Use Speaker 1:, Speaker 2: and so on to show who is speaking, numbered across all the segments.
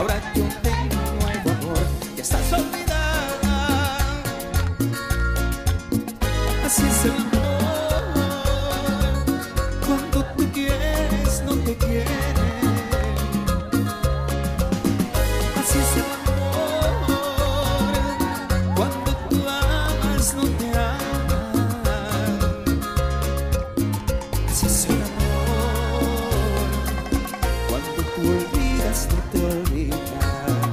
Speaker 1: ahora yo tengo un nuevo amor. Ya estás olvidada, así es el amor. Cuando tú quieres, no te quieren. Así es el amor. Cuando tú amas, no te aman. Así es el amor. Cuando tú olvidas, no te olvidan.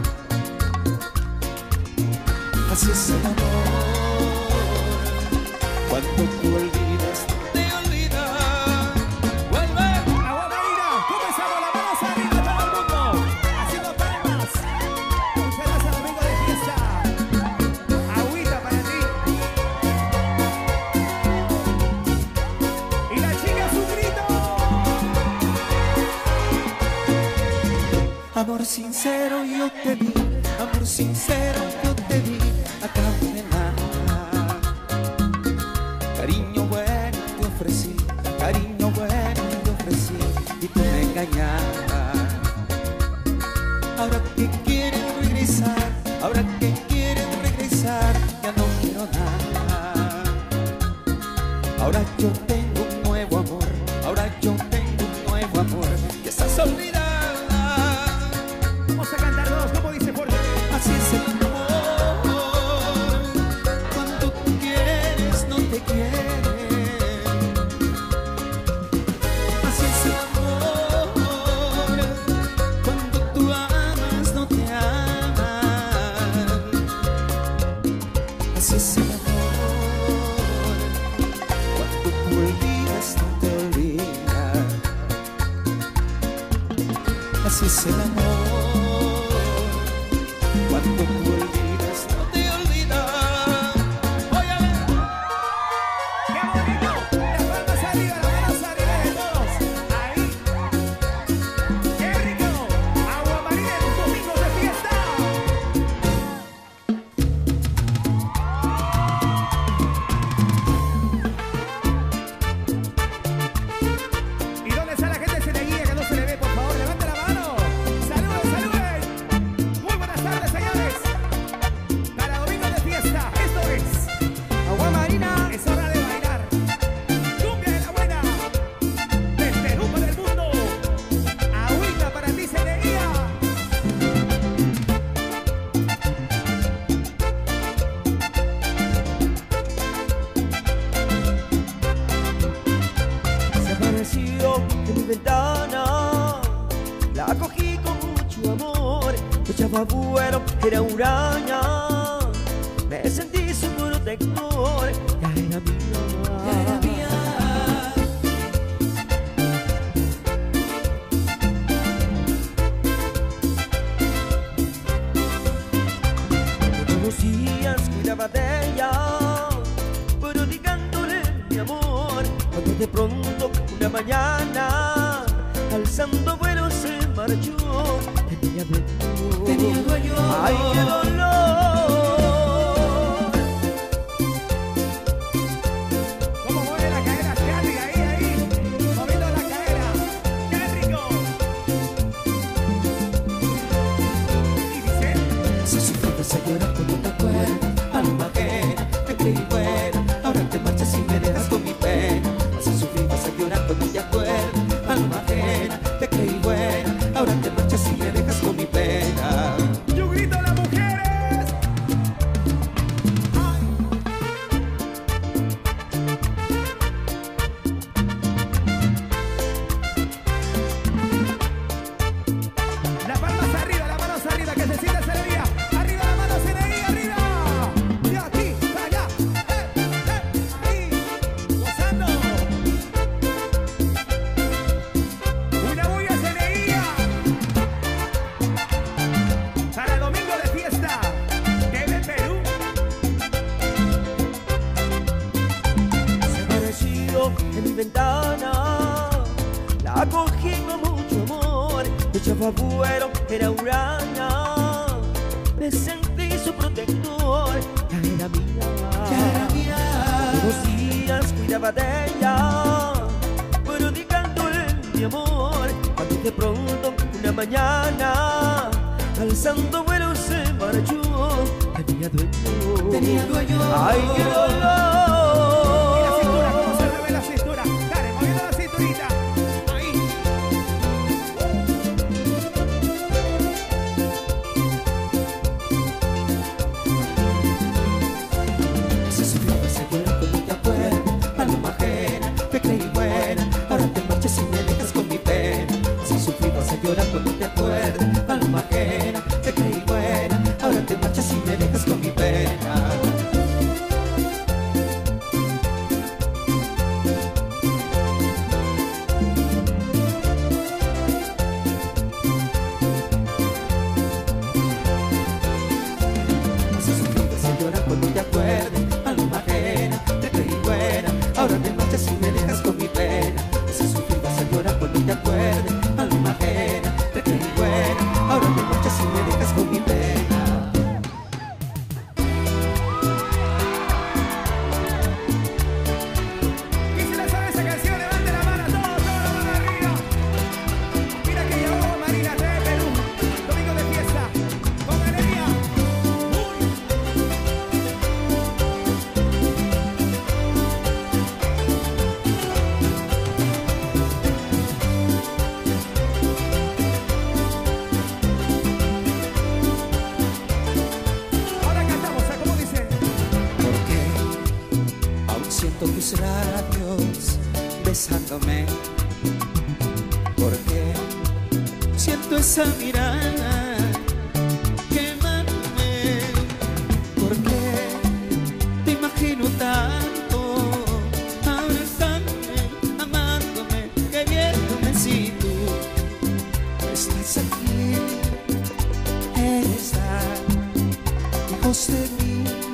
Speaker 1: Así es el amor. Cuando tú olvidas, no te olvidan. ¡Vuelve!
Speaker 2: Agua Marina, comenzamos las manos arriba todo el mundo, haciendo palmas. Muchas gracias, domingo de fiesta. Agüita para ti. Y la chica su grito.
Speaker 1: Amor sincero yo te vi, amor sincero yo te vi, acá de nada. Cariño bueno te ofrecí, cariño bueno te ofrecí y tú me engañabas. Ahora que quieres regresar, ahora que quieres regresar, ya no quiero nada. Ahora yo tengo un nuevo amor, ahora yo tengo un nuevo amor, que estás olvidada.
Speaker 2: Vamos a cantar dos, como dice Jorge.
Speaker 1: Así es el amor. Cuando tú quieres, no te quieren. Así es el amor. Cuando tú amas, no te aman. Así es el amor. Cuando tú olvidas, no te olvidas. Así es el amor. Cuando tú olvidas, no te olvidas. Óyale.
Speaker 2: ¡Qué bonito! Las palmas arriba de todos. Ahí. ¡Qué rico! Agua Marina en un domingo de fiesta. ¿Y dónde está la gente de Ceneguía que no se le ve? Por favor, levante la mano. ¡Saluden, saluden! Muy buenas tardes, señores. Para domingo de fiesta, esto es Agua Marina. Es hora de bailar. Cumbia de la buena. Del Perú para el mundo. Agüita para ti, Ceneguía.
Speaker 3: Se apareció en mi ventana, la acogí con mucho amor. Echaba vuelo, era huraña, me sentí su protector, ya era mía. Todos los días cuidaba de ella, prodigando-le mi amor. Cuando de pronto una mañana, alzando vuelo se marchó, tenía dueño. ¡Ay, qué dolor!
Speaker 2: ¿Cómo mueve la cadera? ¡Qué rica! Ahí, moviendo la cadera. ¡Qué rico! Y dice...
Speaker 1: Si sufres a llorar cuando te acuerdas, alma ajena, te creí buena, ahora te marchas y me dejas con mi pena. Vas a sufrir, vas a llorar cuando te acuerdas, alma ajena, te creí buena, ahora te marchas y me dejas con mi pena.
Speaker 2: ¡Yo grito a las mujeres! ¡Ay! Las palmas arriba, que se sienta Ceneguía. Arriba la mano, Ceneguía, arriba. De aquí para allá. Ahí. Gozando. Una bulla, Ceneguía. Para el domingo de fiesta. TV Perú.
Speaker 3: Se apareció en mi ventana, la acogí con mucho amor. Echaba vuelo, era huraña, me sentí su protector, ya era mía. Todos los días cuidaba de ella, prodigando-le mi amor. Cuando de pronto una mañana Santo vuelo se marchó, tenía dueño.
Speaker 1: Tenía dueño.
Speaker 3: Ay, qué dolor.
Speaker 2: Y la cintura, ¿cómo se mueve la cintura? Dale, moviendo la cinturita. Ahí.
Speaker 1: Vas a sufrir, vas a llorar cuando te acuerdes. Paloma ajena, te creí buena. Ahora te marchas y me dejas con mi pena. Vas a sufrir, vas a llorar cuando te acuerdes. Paloma ajena, te creí buena. Ahora te marchas y me dejas con mi pena. Vas a sufrir, vas a llorar cuando te acuerdes. Paloma ajena, te creí buena. Ahora te marchas y me dejas con mi pena. Vas a sufrir, vas a llorar cuando te acuerdes. Paloma ajena, te creí buena. Ahora te marchas y me dejas con mi pena.
Speaker 2: Y si la sabe esa canción, levante la mano, todos la mano arriba. Mira que llegó Marina de Perú, domingo de fiesta, con alegría. Ahora cantamos, ¿cómo dice?
Speaker 1: Porque aún siento tus labios besándome. Porque siento esa mirada quemándome. Porque te imagino tanto, abrazándome, amándome, queriéndome. Si tú no estás aquí, eres tan lejos de mí.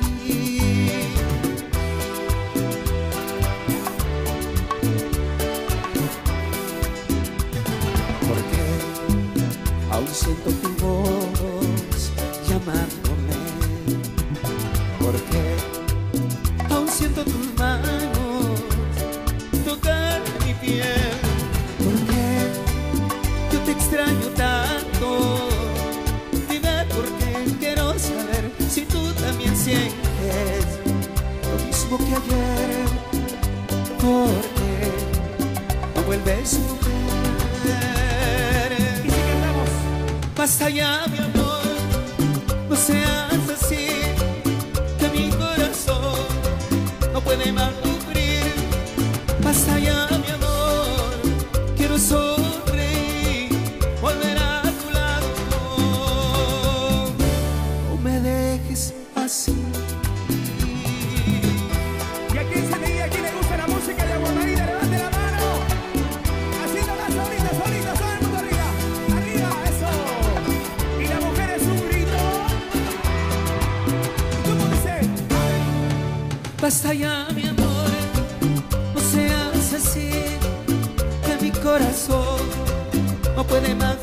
Speaker 1: Porque aún siento tu voz llamándome. Porque aún siento tus manos tocar mi piel. Porque yo te extraño tanto. Dime por qué, quiero saber si tú también sientes lo mismo que ayer. Porque no vuelves mujer.
Speaker 2: Y si cantamos,
Speaker 1: Basta ya, mi amor, no seas así, que mi corazón no puede más sufrir. Basta ya, mi amor, quiero sonreír, volver a tu lado. No me dejes así.
Speaker 2: y a quien se le diga, a quien le gusta la música de Agua Marina, levante la mano. Haciéndola solita, solita, todo el mundo arriba. Arriba, eso. Y la mujer es un grito. ¿Cómo dice?
Speaker 1: Basta ya, mi amor, no seas así, que mi corazón no puede más